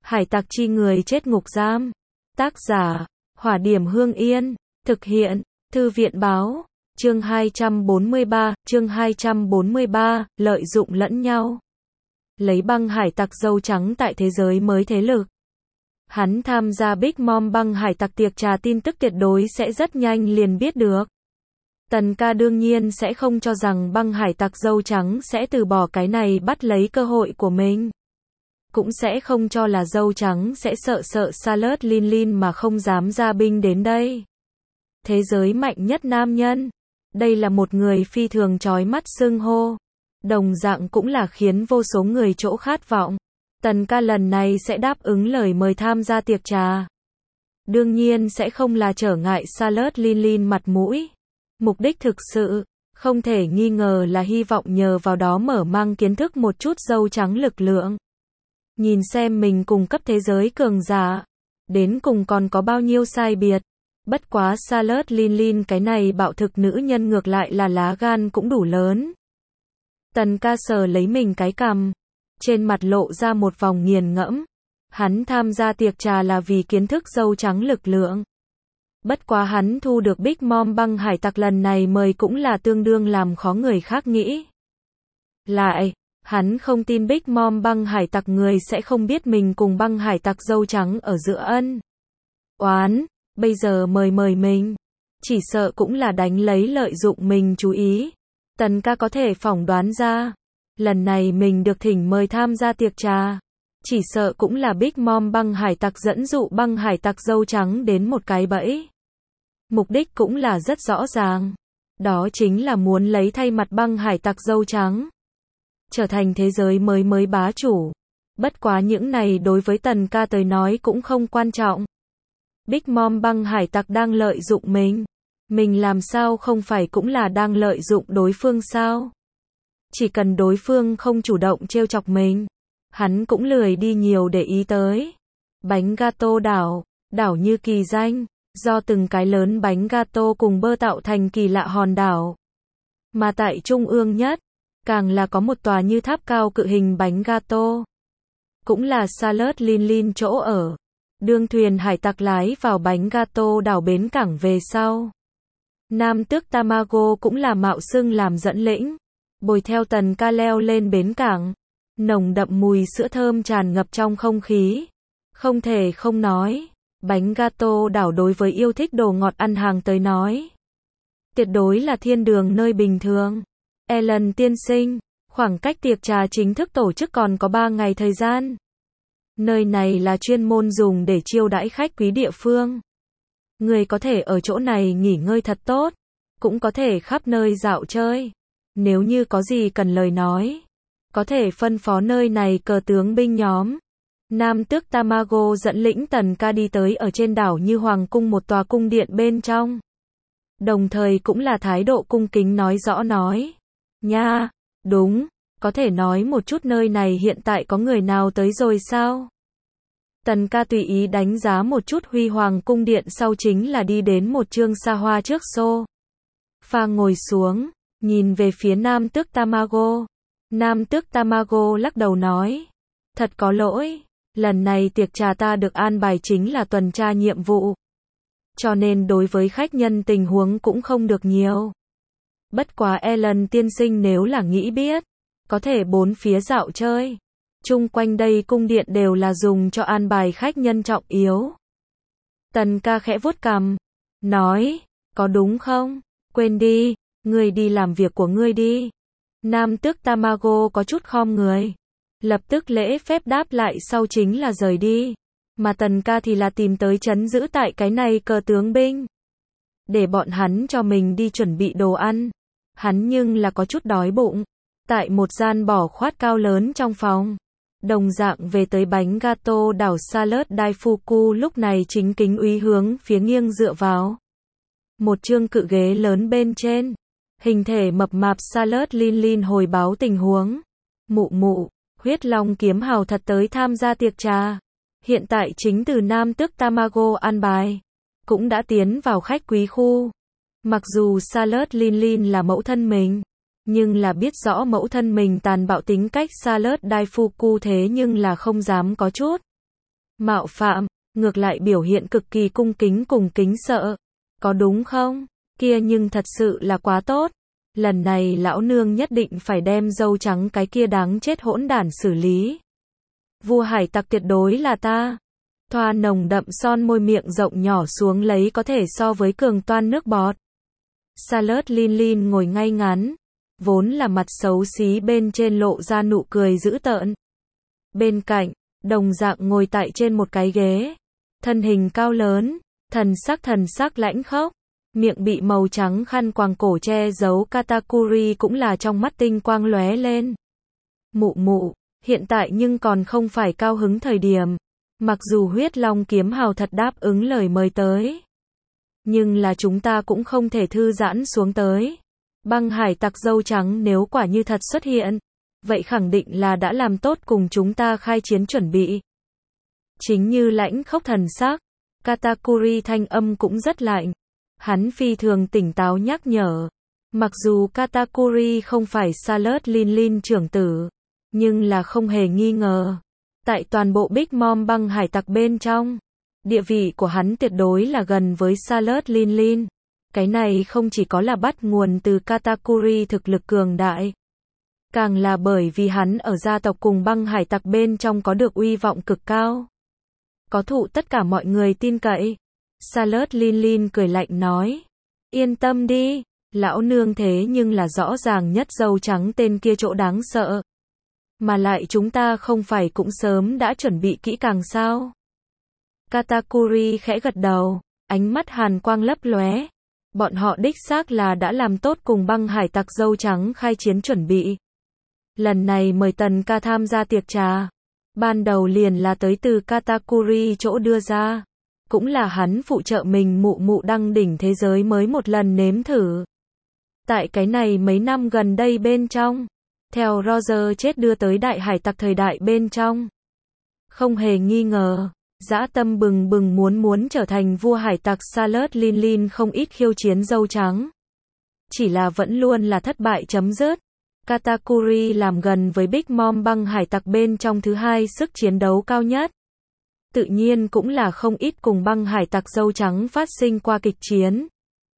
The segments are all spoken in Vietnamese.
Hải tặc chi người chết ngục giam. Tác giả, Hỏa Điểm Hương Yên. Thực hiện, Thư viện báo. Chương 243, lợi dụng lẫn nhau. Lấy băng hải tặc dâu trắng tại thế giới mới thế lực. Hắn tham gia Big Mom băng hải tặc tiệc trà, tin tức tuyệt đối sẽ rất nhanh liền biết được. Tần ca đương nhiên sẽ không cho rằng băng hải tặc dâu trắng sẽ từ bỏ cái này bắt lấy cơ hội của mình. Cũng sẽ không cho là dâu trắng sẽ sợ Charlotte Lin mà không dám ra binh đến đây. Thế giới mạnh nhất nam nhân. Đây là một người phi thường chói mắt xưng hô. Đồng dạng cũng là khiến vô số người chỗ khát vọng. Tần ca lần này sẽ đáp ứng lời mời tham gia tiệc trà. Đương nhiên sẽ không là trở ngại Charlotte Lin mặt mũi. Mục đích thực sự, không thể nghi ngờ là hy vọng nhờ vào đó mở mang kiến thức một chút dâu trắng lực lượng. Nhìn xem mình cùng cấp thế giới cường giả. Đến cùng còn có bao nhiêu sai biệt. Bất quá Charlotte Lin cái này bạo thực nữ nhân ngược lại là lá gan cũng đủ lớn. Tần ca sờ lấy mình cái cằm. Trên mặt lộ ra một vòng nghiền ngẫm. Hắn tham gia tiệc trà là vì kiến thức dâu trắng lực lượng. Bất quá hắn thu được Big Mom băng hải tặc lần này mời cũng là tương đương làm khó người khác nghĩ. Lại, hắn không tin Big Mom băng hải tặc người sẽ không biết mình cùng băng hải tặc dâu trắng ở giữa ân oán. Bây giờ mời mình. Chỉ sợ cũng là đánh lấy lợi dụng mình chú ý. Tần ca có thể phỏng đoán ra. Lần này mình được thỉnh mời tham gia tiệc trà. Chỉ sợ cũng là Big Mom băng hải tặc dẫn dụ băng hải tặc dâu trắng đến một cái bẫy. Mục đích cũng là rất rõ ràng. Đó chính là muốn lấy thay mặt băng hải tặc dâu trắng. Trở thành thế giới mới bá chủ. Bất quá những này đối với tần ca tới nói cũng không quan trọng. Big Mom băng hải tặc đang lợi dụng mình. Mình làm sao không phải cũng là đang lợi dụng đối phương sao? Chỉ cần đối phương không chủ động trêu chọc mình. Hắn cũng lười đi nhiều để ý tới. Bánh gato đảo. Đảo như kỳ danh. Do từng cái lớn bánh gato cùng bơ tạo thành kỳ lạ hòn đảo. Mà tại trung ương nhất. Càng là có một tòa như tháp cao cự hình bánh gato. Cũng là Charlotte Lin chỗ ở. Đương thuyền hải tặc lái vào bánh gato đảo bến cảng về sau. Nam tước Tamago cũng là mạo xưng làm dẫn lĩnh. Bồi theo tần ca leo lên bến cảng. Nồng đậm mùi sữa thơm tràn ngập trong không khí. Không thể không nói. Bánh gato đảo đối với yêu thích đồ ngọt ăn hàng tới nói. Tuyệt đối là thiên đường nơi bình thường. Ellen tiên sinh. Khoảng cách tiệc trà chính thức tổ chức còn có 3 ngày thời gian. Nơi này là chuyên môn dùng để chiêu đãi khách quý địa phương. Người có thể ở chỗ này nghỉ ngơi thật tốt. Cũng có thể khắp nơi dạo chơi. Nếu như có gì cần lời nói. Có thể phân phó nơi này cờ tướng binh nhóm. Nam tước Tamago dẫn lĩnh tần ca đi tới ở trên đảo như hoàng cung một tòa cung điện bên trong. Đồng thời cũng là thái độ cung kính nói rõ nói. Nha, đúng, có thể nói một chút nơi này hiện tại có người nào tới rồi sao? Tần ca tùy ý đánh giá một chút huy hoàng cung điện sau chính là đi đến một chương xa hoa trước sofa ngồi xuống, nhìn về phía Nam tước Tamago. Nam tước Tamago lắc đầu nói. Thật có lỗi, lần này tiệc trà ta được an bài chính là tuần tra nhiệm vụ. Cho nên đối với khách nhân tình huống cũng không được nhiều. Bất quá Ellen tiên sinh nếu là nghĩ biết, có thể bốn phía dạo chơi. Chung quanh đây cung điện đều là dùng cho an bài khách nhân trọng yếu. Tần ca khẽ vuốt cằm, nói, có đúng không? Quên đi, ngươi đi làm việc của ngươi đi. Nam tước Tamago có chút khom người. Lập tức lễ phép đáp lại sau chính là rời đi. Mà tần ca thì là tìm tới trấn giữ tại cái này cờ tướng binh. Để bọn hắn cho mình đi chuẩn bị đồ ăn. Hắn nhưng là có chút đói bụng. Tại một gian bỏ khoát cao lớn trong phòng. Đồng dạng về tới bánh gato đảo Charlotte Daifuku lúc này chính kính úy hướng phía nghiêng dựa vào. Một chương cự ghế lớn bên trên. Hình thể mập mạp Charlotte Lin hồi báo tình huống. Mụ, huyết long kiếm hào thật tới tham gia tiệc trà. Hiện tại chính từ Nam tước Tamago an bài. Cũng đã tiến vào khách quý khu. Mặc dù Charlotte Lin là mẫu thân mình. Nhưng là biết rõ mẫu thân mình tàn bạo tính cách Charlotte Daifuku thế nhưng là không dám có chút mạo phạm, ngược lại biểu hiện cực kỳ cung kính cùng kính sợ. Có đúng không? Kia nhưng thật sự là quá tốt. Lần này lão nương nhất định phải đem dâu trắng cái kia đáng chết hỗn đản xử lý. Vua hải tặc tuyệt đối là ta. Thoa nồng đậm son môi miệng rộng nhỏ xuống lấy có thể so với cường toan nước bọt. Salad Lin ngồi ngay ngắn, vốn là mặt xấu xí bên trên lộ ra nụ cười dữ tợn. Bên cạnh, đồng dạng ngồi tại trên một cái ghế, thân hình cao lớn, thần sắc lãnh khốc, miệng bị màu trắng khăn quàng cổ che giấu Katakuri cũng là trong mắt tinh quang lóe lên. Mụ mụ, hiện tại nhưng còn không phải cao hứng thời điểm. Mặc dù huyết long kiếm hào thật đáp ứng lời mời tới, nhưng là chúng ta cũng không thể thư giãn xuống tới. Băng hải tặc dâu trắng nếu quả như thật xuất hiện, vậy khẳng định là đã làm tốt cùng chúng ta khai chiến chuẩn bị. Chính như lãnh khốc thần sắc, Katakuri thanh âm cũng rất lạnh. Hắn phi thường tỉnh táo nhắc nhở. Mặc dù Katakuri không phải Salad Lin trưởng tử, nhưng là không hề nghi ngờ. Tại toàn bộ Big Mom băng hải tặc bên trong, địa vị của hắn tuyệt đối là gần với Salad Lin. Cái này không chỉ có là bắt nguồn từ Katakuri thực lực cường đại, càng là bởi vì hắn ở gia tộc cùng băng hải tặc bên trong có được uy vọng cực cao, có thụ tất cả mọi người tin cậy. Salad Lin cười lạnh nói, yên tâm đi, lão nương thế nhưng là rõ ràng nhất dâu trắng tên kia chỗ đáng sợ. Mà lại chúng ta không phải cũng sớm đã chuẩn bị kỹ càng sao? Katakuri khẽ gật đầu, ánh mắt hàn quang lấp lóe. Bọn họ đích xác là đã làm tốt cùng băng hải tặc dâu trắng khai chiến chuẩn bị. Lần này mời Tần ca tham gia tiệc trà, ban đầu liền là tới từ Katakuri chỗ đưa ra, cũng là hắn phụ trợ mình mụ mụ đăng đỉnh thế giới mới một lần nếm thử. Tại cái này mấy năm gần đây bên trong, theo Roger chết đưa tới đại hải tặc thời đại bên trong, không hề nghi ngờ, dã tâm bừng bừng muốn trở thành vua hải tặc Salad Lin không ít khiêu chiến dâu trắng. Chỉ là vẫn luôn là thất bại chấm dứt. Katakuri làm gần với Big Mom băng hải tặc bên trong thứ hai sức chiến đấu cao nhất. Tự nhiên cũng là không ít cùng băng hải tặc dâu trắng phát sinh qua kịch chiến.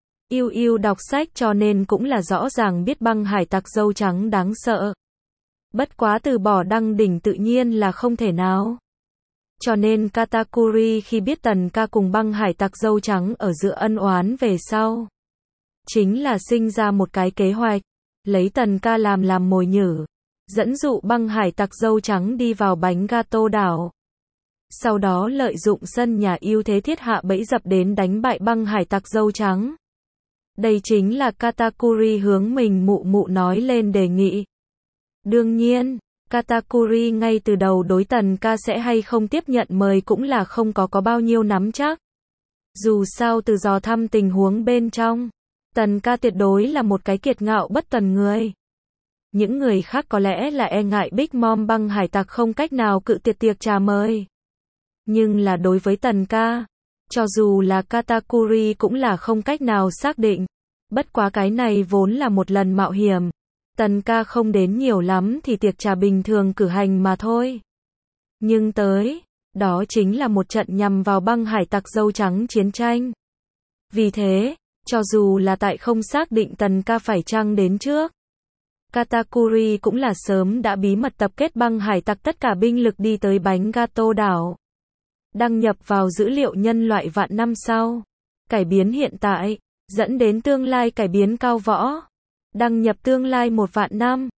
Yêu đọc sách cho nên cũng là rõ ràng biết băng hải tặc dâu trắng đáng sợ. Bất quá từ bỏ đăng đỉnh tự nhiên là không thể nào. Cho nên Katakuri khi biết Tần ca cùng băng hải tặc dâu trắng ở giữa ân oán về sau, chính là sinh ra một cái kế hoạch, lấy Tần ca làm mồi nhử, dẫn dụ băng hải tặc dâu trắng đi vào bánh gato đảo. Sau đó lợi dụng sân nhà ưu thế thiết hạ bẫy dập đến đánh bại băng hải tặc dâu trắng. Đây chính là Katakuri hướng mình mụ mụ nói lên đề nghị. Đương nhiên, Katakuri ngay từ đầu đối Tần ca sẽ hay không tiếp nhận mời cũng là không có bao nhiêu nắm chắc. Dù sao từ dò thăm tình huống bên trong, Tần ca tuyệt đối là một cái kiệt ngạo bất tuần người. Những người khác có lẽ là e ngại Big Mom băng hải tặc không cách nào cự tuyệt tiệc trà mời. Nhưng là đối với Tần ca, cho dù là Katakuri cũng là không cách nào xác định. Bất quá cái này vốn là một lần mạo hiểm. Tần ca không đến nhiều lắm thì tiệc trà bình thường cử hành mà thôi. Nhưng tới, đó chính là một trận nhằm vào băng hải tặc dâu trắng chiến tranh. Vì thế, cho dù là tại không xác định Tần ca phải chăng đến trước, Katakuri cũng là sớm đã bí mật tập kết băng hải tặc tất cả binh lực đi tới bánh gato đảo. Đăng nhập vào dữ liệu nhân loại vạn năm sau. Cải biến hiện tại, dẫn đến tương lai cải biến cao võ. Đăng nhập tương lai 1 vạn năm.